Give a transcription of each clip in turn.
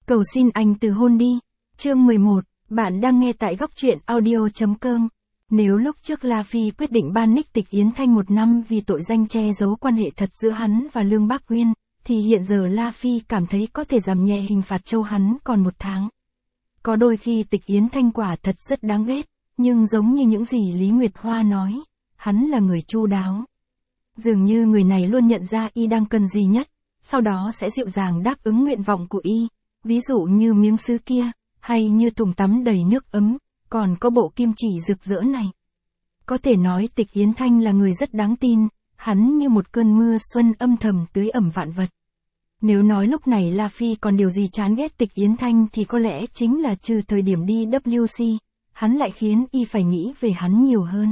Cầu xin anh từ hôn đi. Chương 11, bạn đang nghe tại góc truyện audio.com. Nếu lúc trước La Phi quyết định ban Nick Tịch Yến Thanh 1 năm vì tội danh che giấu quan hệ thật giữa hắn và Lương Bác Uyên, thì hiện giờ La Phi cảm thấy có thể giảm nhẹ hình phạt Châu hắn còn 1 tháng. Có đôi khi Tịch Yến Thanh quả thật rất đáng ghét, nhưng giống như những gì Lý Nguyệt Hoa nói, hắn là người chu đáo. Dường như người này luôn nhận ra y đang cần gì nhất, sau đó sẽ dịu dàng đáp ứng nguyện vọng của y, ví dụ như miếng sứ kia, hay như thùng tắm đầy nước ấm, còn có bộ kim chỉ rực rỡ này. Có thể nói Tịch Yến Thanh là người rất đáng tin, hắn như một cơn mưa xuân âm thầm tưới ẩm vạn vật. Nếu nói lúc này La Phi còn điều gì chán ghét Tịch Yến Thanh thì có lẽ chính là trừ thời điểm đi WC, hắn lại khiến y phải nghĩ về hắn nhiều hơn.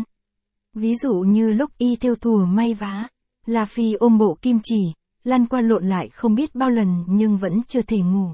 Ví dụ như lúc y thêu thùa may vá, La Phi ôm bộ kim chỉ, lăn qua lộn lại không biết bao lần nhưng vẫn chưa thể ngủ.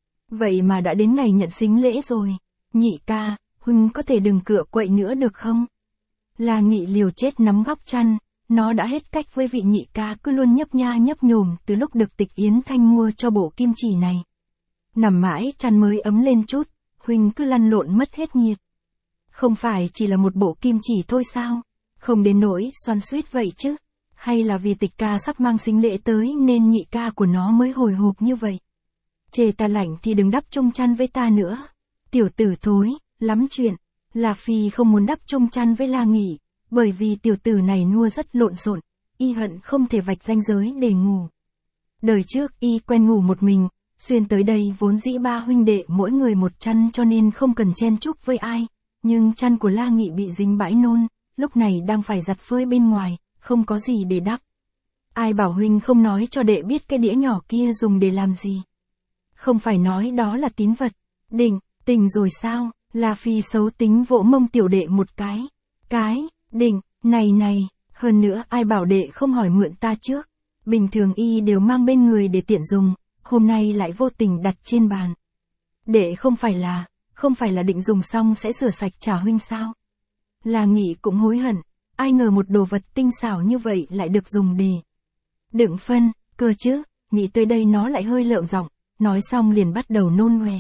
Vậy mà đã đến ngày nhận sính lễ rồi. Nhị ca, huynh có thể đừng cựa quậy nữa được không? La Nghị liều chết nắm góc chăn, nó đã hết cách với vị nhị ca cứ luôn nhấp nha nhấp nhổm từ lúc được Tịch Yến Thanh mua cho bộ kim chỉ này. Nằm mãi chăn mới ấm lên chút, huynh cứ lăn lộn mất hết nhiệt. Không phải chỉ là một bộ kim chỉ thôi sao? Không đến nỗi xoắn xuýt vậy chứ? Hay là vì Tịch ca sắp mang sính lễ tới nên nhị ca của nó mới hồi hộp như vậy? Chê ta lạnh thì đừng đắp chung chăn với ta nữa. Tiểu tử thối, lắm chuyện. La Phi không muốn đắp chung chăn với La Nghị, bởi vì tiểu tử này nua rất lộn xộn, y hận không thể vạch ranh giới để ngủ. Đời trước y quen ngủ một mình, xuyên tới đây vốn dĩ 3 huynh đệ mỗi người một chăn cho nên không cần chen chúc với ai, nhưng chăn của La Nghị bị dính bãi nôn, lúc này đang phải giặt phơi bên ngoài, không có gì để đắp. Ai bảo huynh không nói cho đệ biết cái đĩa nhỏ kia dùng để làm gì? Không phải nói đó là tín vật. Tỉnh rồi sao? La Phi xấu tính vỗ mông tiểu đệ một cái. Này, hơn nữa ai bảo đệ không hỏi mượn ta trước. Bình thường y đều mang bên người để tiện dùng, hôm nay lại vô tình đặt trên bàn. Đệ không phải là định dùng xong sẽ rửa sạch trả huynh sao? La Nghị cũng hối hận, ai ngờ một đồ vật tinh xảo như vậy lại được dùng để đựng phân, cơ chứ. Nghĩ tới đây nó lại hơi lợm giọng, nói xong liền bắt đầu nôn ngoè.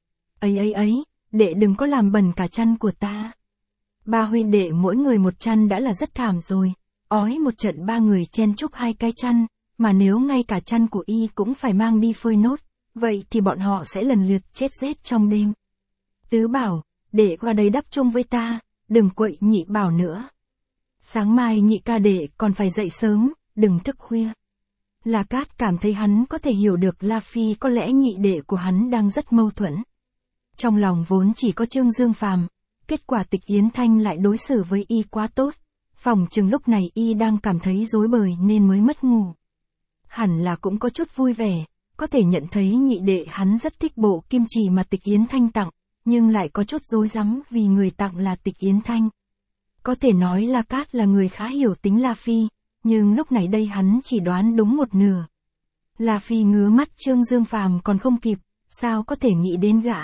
Ấy, đệ đừng có làm bẩn cả chăn của ta. 3 huynh đệ mỗi người một chăn đã là rất thảm rồi, ói một trận 3 người chen chúc 2 cái chăn, mà nếu ngay cả chăn của y cũng phải mang đi phơi nốt, vậy thì bọn họ sẽ lần lượt chết rét trong đêm. Tứ bảo, đệ qua đây đắp chung với ta, đừng quậy nhị bảo nữa. Sáng mai nhị ca đệ còn phải dậy sớm, đừng thức khuya. La Cát cảm thấy hắn có thể hiểu được La Phi có lẽ nhị đệ của hắn đang rất mâu thuẫn. Trong lòng vốn chỉ có Trương Dương Phàm, kết quả Tịch Yến Thanh lại đối xử với y quá tốt, phỏng chừng lúc này y đang cảm thấy rối bời nên mới mất ngủ. Hẳn là cũng có chút vui vẻ, có thể nhận thấy nhị đệ hắn rất thích bộ kim chỉ mà Tịch Yến Thanh tặng, nhưng lại có chút rối rắm vì người tặng là Tịch Yến Thanh. Có thể nói La Cát là người khá hiểu tính La Phi, nhưng lúc này đây hắn chỉ đoán đúng một nửa. La Phi ngứa mắt Trương Dương Phàm còn không kịp, sao có thể nghĩ đến gã?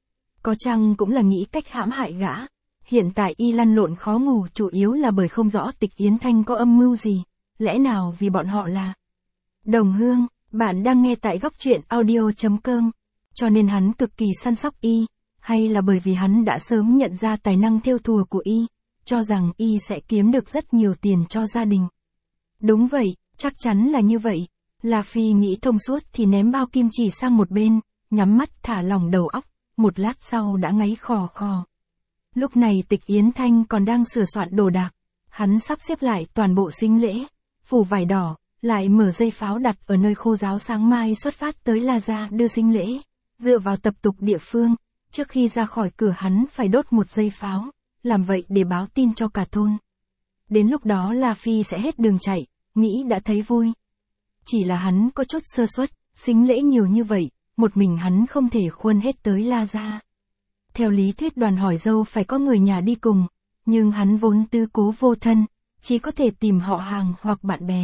Có chăng cũng là nghĩ cách hãm hại gã. Hiện tại y lăn lộn khó ngủ chủ yếu là bởi không rõ Tịch Yến Thanh có âm mưu gì, lẽ nào vì bọn họ là đồng hương. Bạn đang nghe tại góc truyện audio.com, cho nên hắn cực kỳ săn sóc y, hay là bởi vì hắn đã sớm nhận ra tài năng thêu thùa của y, cho rằng y sẽ kiếm được rất nhiều tiền cho gia đình. Đúng vậy, chắc chắn là như vậy. La Phi nghĩ thông suốt thì ném bao kim chỉ sang một bên, nhắm mắt thả lỏng đầu óc, một lát sau đã ngáy khò khò. Lúc này Tịch Yến Thanh còn đang sửa soạn đồ đạc, hắn sắp xếp lại toàn bộ sính lễ, phủ vải đỏ, lại mở dây pháo đặt ở nơi khô ráo sáng mai xuất phát tới La Gia đưa sính lễ. Dựa vào tập tục địa phương, trước khi ra khỏi cửa hắn phải đốt một dây pháo, làm vậy để báo tin cho cả thôn. Đến lúc đó La Phi sẽ hết đường chạy, nghĩ đã thấy vui. Chỉ là hắn có chút sơ suất, sính lễ nhiều như vậy, một mình hắn không thể khuân hết tới La Gia. Theo lý thuyết đoàn hỏi dâu phải có người nhà đi cùng, nhưng hắn vốn tư cố vô thân, chỉ có thể tìm họ hàng hoặc bạn bè.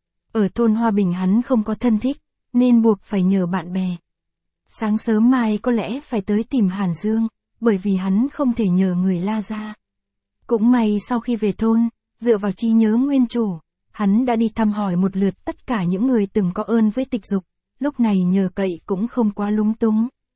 Ở thôn Hoa Bình hắn không có thân thích, nên buộc phải nhờ bạn bè. Sáng sớm mai có lẽ phải tới tìm Hàn Dương, bởi vì hắn không thể nhờ người La Gia. Cũng may sau khi về thôn, dựa vào trí nhớ nguyên chủ, hắn đã đi thăm hỏi một lượt tất cả những người từng có ơn với Tịch Dục, lúc này nhờ cậy cũng không quá lúng túng.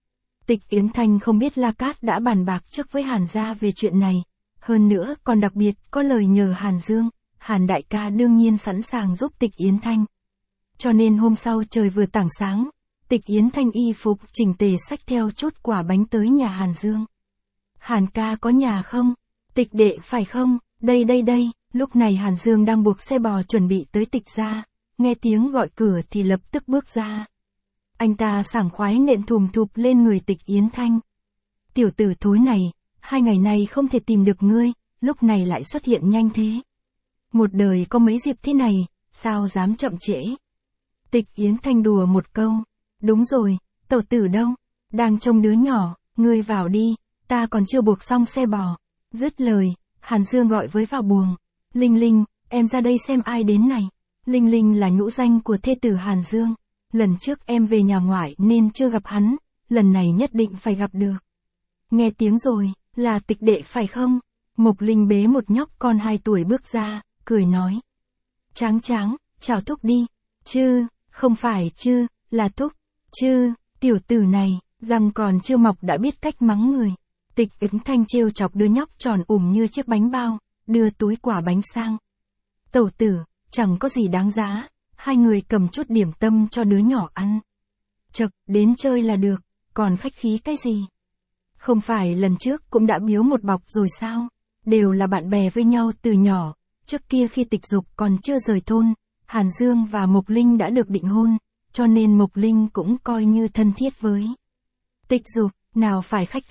Tịch Yến Thanh không biết La Cát đã bàn bạc trước với Hàn gia về chuyện này. Hơn nữa còn đặc biệt có lời nhờ Hàn Dương, Hàn đại ca đương nhiên sẵn sàng giúp Tịch Yến Thanh. Cho nên hôm sau trời vừa tảng sáng, Tịch Yến Thanh y phục chỉnh tề xách theo chút quả bánh tới nhà Hàn Dương. Hàn ca có nhà không? Tịch đệ phải không? Đây. Lúc này Hàn Dương đang buộc xe bò chuẩn bị tới Tịch gia, nghe tiếng gọi cửa thì lập tức bước ra. Anh ta sảng khoái nện thùm thụp lên người Tịch Yến Thanh. Tiểu tử thối này, 2 ngày nay không thể tìm được ngươi, lúc này lại xuất hiện nhanh thế. Một đời có mấy dịp thế này, sao dám chậm trễ. Tịch Yến Thanh đùa một câu. Đúng rồi, tẩu tử đâu? Đang trông đứa nhỏ, ngươi vào đi, ta còn chưa buộc xong xe bò. Dứt lời, Hàn Dương gọi với vào buồng. Linh Linh, em ra đây xem ai đến này. Linh Linh là nhũ danh của thê tử Hàn Dương. Lần trước em về nhà ngoại nên chưa gặp hắn, lần này nhất định phải gặp được. Nghe tiếng rồi, là Tịch đệ phải không? Mộc Linh bế một nhóc con 2 tuổi bước ra, cười nói. Tráng, chào thúc đi. Chứ, không phải chứ, là thúc. Chứ, tiểu tử này, răng còn chưa mọc đã biết cách mắng người. Tịch Yến Thanh trêu chọc đứa nhóc tròn như chiếc bánh bao, đưa túi quả bánh sang. Tẩu tử, chẳng có gì đáng giá, 2 người cầm chút điểm tâm cho đứa nhỏ ăn. Chậc, đến chơi là được, còn khách khí cái gì? Không phải lần trước cũng đã biếu một bọc rồi sao? Đều là bạn bè với nhau từ nhỏ, trước kia khi Tịch Dục còn chưa rời thôn, Hàn Dương và Mộc Linh đã được định hôn, cho nên Mộc Linh cũng coi như thân thiết với Tịch Dục, nào phải khách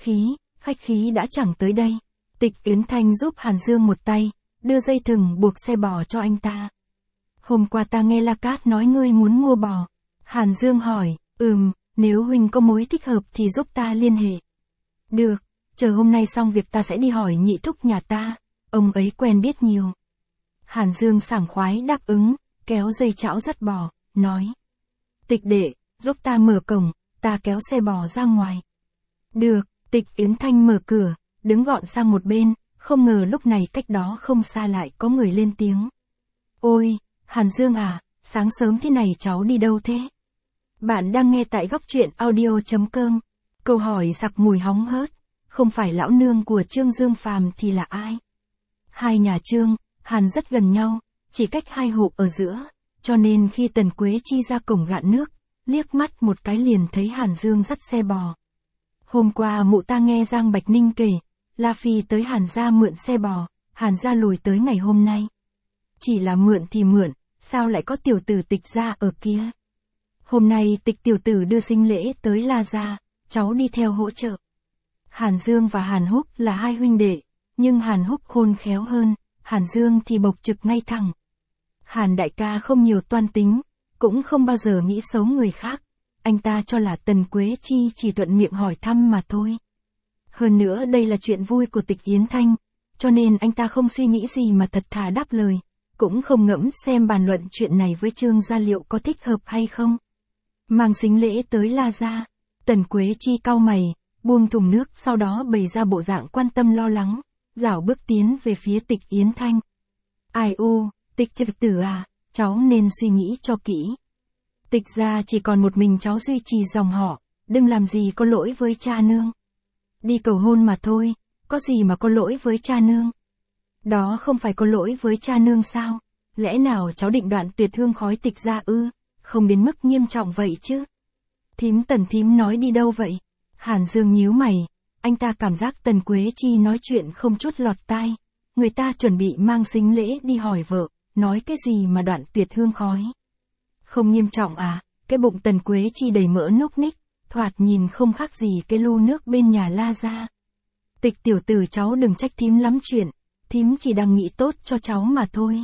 khí đã chẳng tới đây. Tịch Yến Thanh giúp Hàn Dương một tay, đưa dây thừng buộc xe bò cho anh ta. Hôm qua ta nghe La Cát nói ngươi muốn mua bò. Hàn Dương hỏi, nếu huynh có mối thích hợp thì giúp ta liên hệ. Được, chờ hôm nay xong việc ta sẽ đi hỏi nhị thúc nhà ta, ông ấy quen biết nhiều. Hàn Dương sảng khoái đáp ứng, kéo dây chảo dắt bò, nói. Tịch đệ, giúp ta mở cổng, ta kéo xe bò ra ngoài. Được, Tịch Yến Thanh mở cửa, đứng gọn sang một bên, không ngờ lúc này cách đó không xa lại có người lên tiếng. Ôi, Hàn Dương à, sáng sớm thế này cháu đi đâu thế? Bạn đang nghe tại góc truyện audio.com. Câu hỏi sặc mùi hóng hớt, không phải lão nương của Trương Dương Phàm thì là ai? Hai nhà Trương, Hàn rất gần nhau, chỉ cách 2 hộ ở giữa, cho nên khi Tần Quế Chi ra cổng gạn nước, liếc mắt một cái liền thấy Hàn Dương dắt xe bò. Hôm qua mụ ta nghe Giang Bạch Ninh kể, La Phi tới Hàn gia mượn xe bò, Hàn gia lùi tới ngày hôm nay. Chỉ là mượn thì mượn, sao lại có tiểu tử Tịch gia ở kia? Hôm nay Tịch tiểu tử đưa sinh lễ tới La gia, cháu đi theo hỗ trợ. Hàn Dương và Hàn Húc là 2 huynh đệ, nhưng Hàn Húc khôn khéo hơn, Hàn Dương thì bộc trực ngay thẳng. Hàn đại ca không nhiều toan tính, cũng không bao giờ nghĩ xấu người khác. Anh ta cho là Tần Quế Chi chỉ thuận miệng hỏi thăm mà thôi. Hơn nữa đây là chuyện vui của Tịch Yến Thanh, cho nên anh ta không suy nghĩ gì mà thật thà đáp lời, cũng không ngẫm xem bàn luận chuyện này với Trương gia liệu có thích hợp hay không. Mang sính lễ tới La gia, Tần Quế Chi cau mày, buông thùng nước sau đó bày ra bộ dạng quan tâm lo lắng, rảo bước tiến về phía Tịch Yến Thanh. Ai u, Tịch trực tử à, cháu nên suy nghĩ cho kỹ. Tịch gia chỉ còn một mình cháu duy trì dòng họ, đừng làm gì có lỗi với cha nương. Đi cầu hôn mà thôi, có gì mà có lỗi với cha nương. Đó không phải có lỗi với cha nương sao? Lẽ nào cháu định đoạn tuyệt hương khói Tịch gia ư? Không đến mức nghiêm trọng vậy chứ. Thím Tần thím nói đi đâu vậy? Hàn Dương nhíu mày, anh ta cảm giác Tần Quế Chi nói chuyện không chút lọt tai. Người ta chuẩn bị mang sính lễ đi hỏi vợ, nói cái gì mà đoạn tuyệt hương khói. Không nghiêm trọng à? Cái bụng Tần Quế Chi đầy mỡ núc ních, thoạt nhìn không khác gì cái lu nước bên nhà La gia. Tịch tiểu tử cháu đừng trách thím lắm chuyện, thím chỉ đang nghĩ tốt cho cháu mà thôi.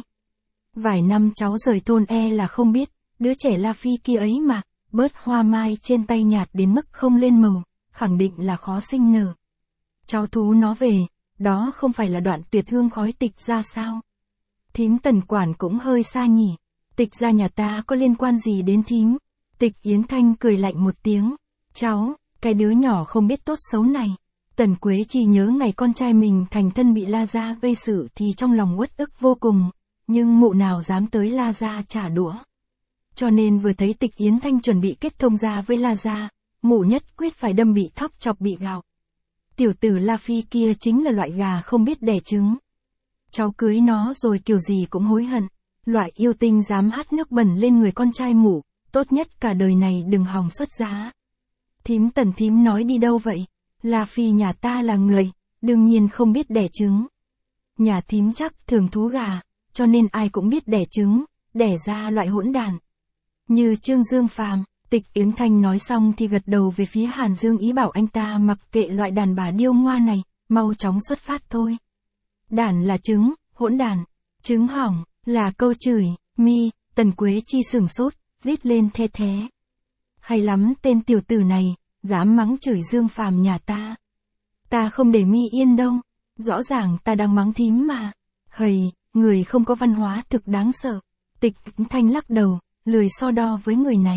Vài năm cháu rời thôn là không biết, đứa trẻ La Phi kia ấy mà, bớt hoa mai trên tay nhạt đến mức không lên màu, khẳng định là khó sinh nở. Cháu thú nó về, đó không phải là đoạn tuyệt hương khói Tịch gia sao? Thím Tần quản cũng hơi xa nhỉ, Tịch gia nhà ta có liên quan gì đến thím? Tịch Yến Thanh cười lạnh một tiếng, cháu, cái đứa nhỏ không biết tốt xấu này. Tần Quế Chi nhớ ngày con trai mình thành thân bị La gia gây sự thì trong lòng uất ức vô cùng, nhưng mụ nào dám tới La gia trả đũa. Cho nên vừa thấy Tịch Yến Thanh chuẩn bị kết thông gia với La gia, mụ nhất quyết phải đâm bị thóc chọc bị gạo. Tiểu tử La Phi kia chính là loại gà không biết đẻ trứng. Cháu cưới nó rồi kiểu gì cũng hối hận. Loại yêu tinh dám hắt nước bẩn lên người con trai mụ, tốt nhất cả đời này đừng hòng xuất giá. Thím Tần thím nói đi đâu vậy? La Phi nhà ta là người, đương nhiên không biết đẻ trứng. Nhà thím chắc thường thú gà, cho nên ai cũng biết đẻ trứng, đẻ ra loại hỗn đàn. Như Trương Dương Phàm. Tịch Yến Thanh nói xong thì gật đầu về phía Hàn Dương ý bảo anh ta mặc kệ loại đàn bà điêu ngoa này, mau chóng xuất phát thôi. Đàn là trứng, hỗn đàn, trứng hỏng, là câu chửi, mi, Tần Quế Chi sửng sốt, rít lên the thé. Hay lắm tên tiểu tử này, dám mắng chửi Dương Phàm nhà ta. Ta không để mi yên đâu, rõ ràng ta đang mắng thím mà. Hầy, người không có văn hóa thực đáng sợ. Tịch Yến Thanh lắc đầu, lười so đo với người này.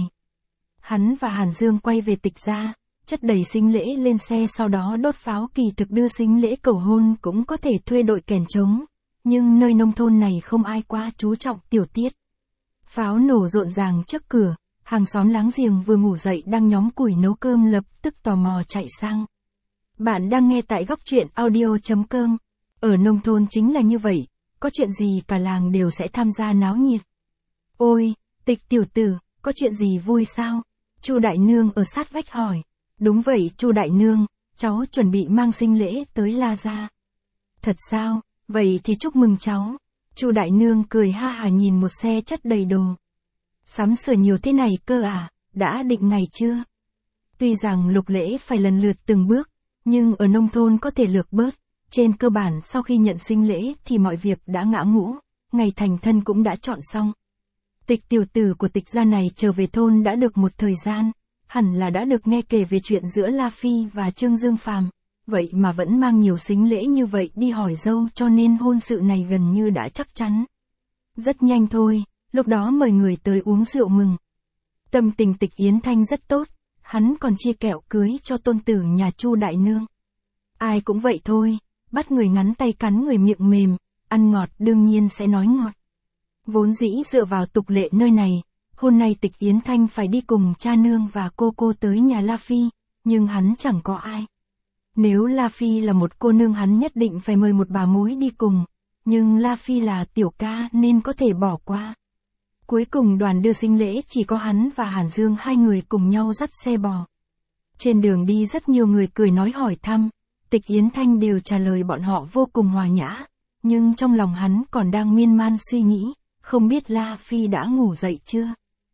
Hắn và Hàn Dương quay về Tịch gia, chất đầy sính lễ lên xe sau đó đốt pháo. Kỳ thực đưa sính lễ cầu hôn cũng có thể thuê đội kèn trống, nhưng nơi nông thôn này không ai quá chú trọng tiểu tiết. Pháo nổ rộn ràng trước cửa, hàng xóm láng giềng vừa ngủ dậy đang nhóm củi nấu cơm lập tức tò mò chạy sang. Bạn đang nghe tại góc truyện audio.com. Ở nông thôn chính là như vậy, có chuyện gì cả làng đều sẽ tham gia náo nhiệt. Ôi, Tịch tiểu tử, có chuyện gì vui sao? Chu đại nương ở sát vách hỏi. Đúng vậy Chu đại nương, cháu chuẩn bị mang sinh lễ tới La gia. Thật sao? Vậy thì chúc mừng cháu. Chu đại nương cười ha hả nhìn một xe chất đầy đồ. Sắm sửa nhiều thế này cơ à, đã định ngày chưa? Tuy rằng lục lễ phải lần lượt từng bước, nhưng ở nông thôn có thể lược bớt. Trên cơ bản sau khi nhận sinh lễ thì mọi việc đã ngã ngũ, ngày thành thân cũng đã chọn xong. Tịch tiểu tử của Tịch gia này trở về thôn đã được một thời gian, hẳn là đã được nghe kể về chuyện giữa La Phi và Trương Dương Phàm, vậy mà vẫn mang nhiều sính lễ như vậy đi hỏi dâu, cho nên hôn sự này gần như đã chắc chắn. Rất nhanh thôi, lúc đó mời người tới uống rượu mừng. Tâm tình Tịch Yến Thanh rất tốt, hắn còn chia kẹo cưới cho tôn tử nhà Chu đại nương. Ai cũng vậy thôi, bắt người ngắn tay cắn người miệng mềm, ăn ngọt đương nhiên sẽ nói ngọt. Vốn dĩ dựa vào tục lệ nơi này, hôm nay Tịch Yến Thanh phải đi cùng cha nương và cô tới nhà La Phi, nhưng hắn chẳng có ai. Nếu La Phi là một cô nương hắn nhất định phải mời một bà mối đi cùng, nhưng La Phi là tiểu ca nên có thể bỏ qua. Cuối cùng đoàn đưa sinh lễ chỉ có hắn và Hàn Dương hai người cùng nhau dắt xe bò. Trên đường đi rất nhiều người cười nói hỏi thăm, Tịch Yến Thanh đều trả lời bọn họ vô cùng hòa nhã, nhưng trong lòng hắn còn đang miên man suy nghĩ, không biết La Phi đã ngủ dậy chưa.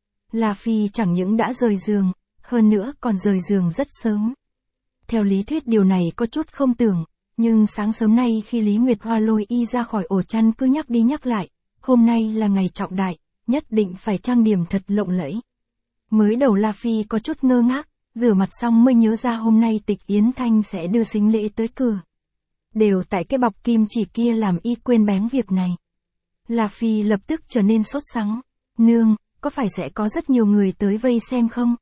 La Phi chẳng những đã rời giường, hơn nữa còn rời giường rất sớm. Theo lý thuyết điều này có chút không tưởng, nhưng sáng sớm nay khi Lý Nguyệt Hoa lôi y ra khỏi ổ chăn cứ nhắc đi nhắc lại, hôm nay là ngày trọng đại, nhất định phải trang điểm thật lộng lẫy. Mới đầu La Phi có chút ngơ ngác, rửa mặt xong mới nhớ ra hôm nay Tịch Yến Thanh sẽ đưa sính lễ tới cửa. Đều tại cái bọc kim chỉ kia làm y quên bén việc này. La Phi lập tức trở nên sốt sắng. Nương, có phải sẽ có rất nhiều người tới vây xem không?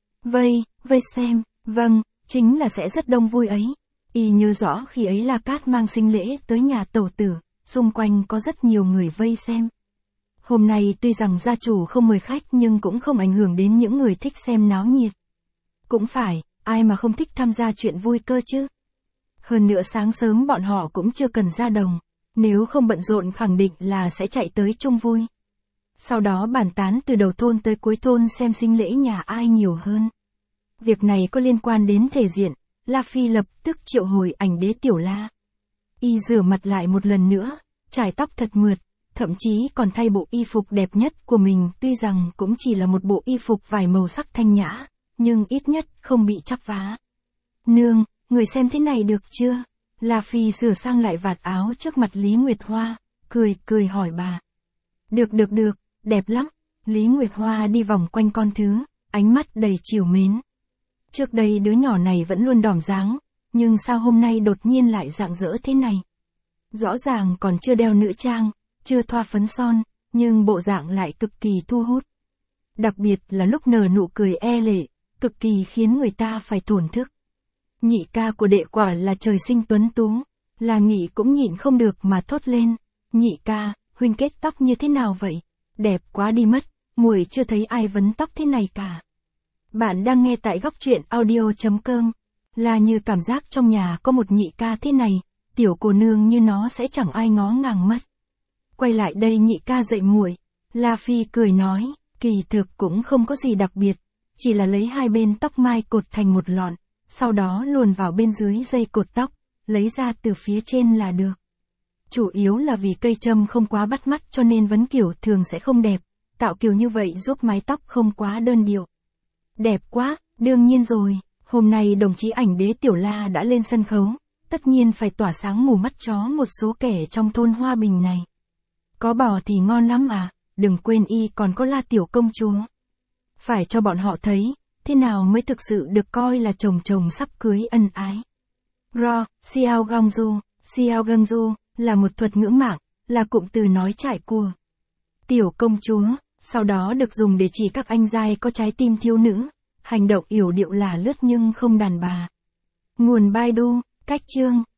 Vây xem, vâng, chính là sẽ rất đông vui ấy. Y nhớ rõ khi ấy La Cát mang sinh lễ tới nhà tẩu tử, xung quanh có rất nhiều người vây xem. Hôm nay tuy rằng gia chủ không mời khách nhưng cũng không ảnh hưởng đến những người thích xem náo nhiệt. Cũng phải, ai mà không thích tham gia chuyện vui cơ chứ. Hơn nữa sáng sớm bọn họ cũng chưa cần ra đồng, nếu không bận rộn khẳng định là sẽ chạy tới chung vui. Sau đó bàn tán từ đầu thôn tới cuối thôn xem sinh lễ nhà ai nhiều hơn. Việc này có liên quan đến thể diện, La Phi lập tức triệu hồi ảnh đế Tiểu La. Y rửa mặt lại một lần nữa, chải tóc thật mượt, thậm chí còn thay bộ y phục đẹp nhất của mình, tuy rằng cũng chỉ là một bộ y phục vài màu sắc thanh nhã, nhưng ít nhất không bị chắp vá. Nương, người xem thế này được chưa? La Phi sửa sang lại vạt áo trước mặt Lý Nguyệt Hoa, cười hỏi bà. Được, đẹp lắm. Lý Nguyệt Hoa đi vòng quanh con thứ, ánh mắt đầy trìu mến. Trước đây đứa nhỏ này vẫn luôn đỏm dáng, nhưng sao hôm nay đột nhiên lại rạng rỡ thế này? Rõ ràng còn chưa đeo nữ trang, chưa thoa phấn son, nhưng bộ dạng lại cực kỳ thu hút. Đặc biệt là lúc nở nụ cười e lệ, cực kỳ khiến người ta phải thổn thức. Nhị ca của đệ quả là trời sinh tuấn tú, là Nghị cũng nhịn không được mà thốt lên. Nhị ca, huynh kết tóc như thế nào vậy? Đẹp quá đi mất, muội chưa thấy ai vấn tóc thế này cả. Bạn đang nghe tại góc truyện audio.com. Là như cảm giác trong nhà có một nhị ca thế này, tiểu cô nương như nó sẽ chẳng ai ngó ngàng mất. Quay lại đây nhị ca dậy muội. La Phi cười nói, kỳ thực cũng không có gì đặc biệt, chỉ là lấy hai bên tóc mai cột thành một lọn, sau đó luồn vào bên dưới dây cột tóc, lấy ra từ phía trên là được. Chủ yếu là vì cây châm không quá bắt mắt cho nên vấn kiểu thường sẽ không đẹp, tạo kiểu như vậy giúp mái tóc không quá đơn điệu. Đẹp quá, đương nhiên rồi, hôm nay đồng chí ảnh đế Tiểu La đã lên sân khấu, tất nhiên phải tỏa sáng mù mắt chó một số kẻ trong thôn Hoa Bình này. Có bò thì ngon lắm à, đừng quên y còn có La Tiểu công chúa. Phải cho bọn họ thấy, thế nào mới thực sự được coi là chồng sắp cưới ân ái. Xiao Gangju là một thuật ngữ mạng, là cụm từ nói trải của Tiểu công chúa, sau đó được dùng để chỉ các anh giai có trái tim thiếu nữ, hành động yểu điệu là lướt nhưng không đàn bà. Nguồn Baidu, cách chương.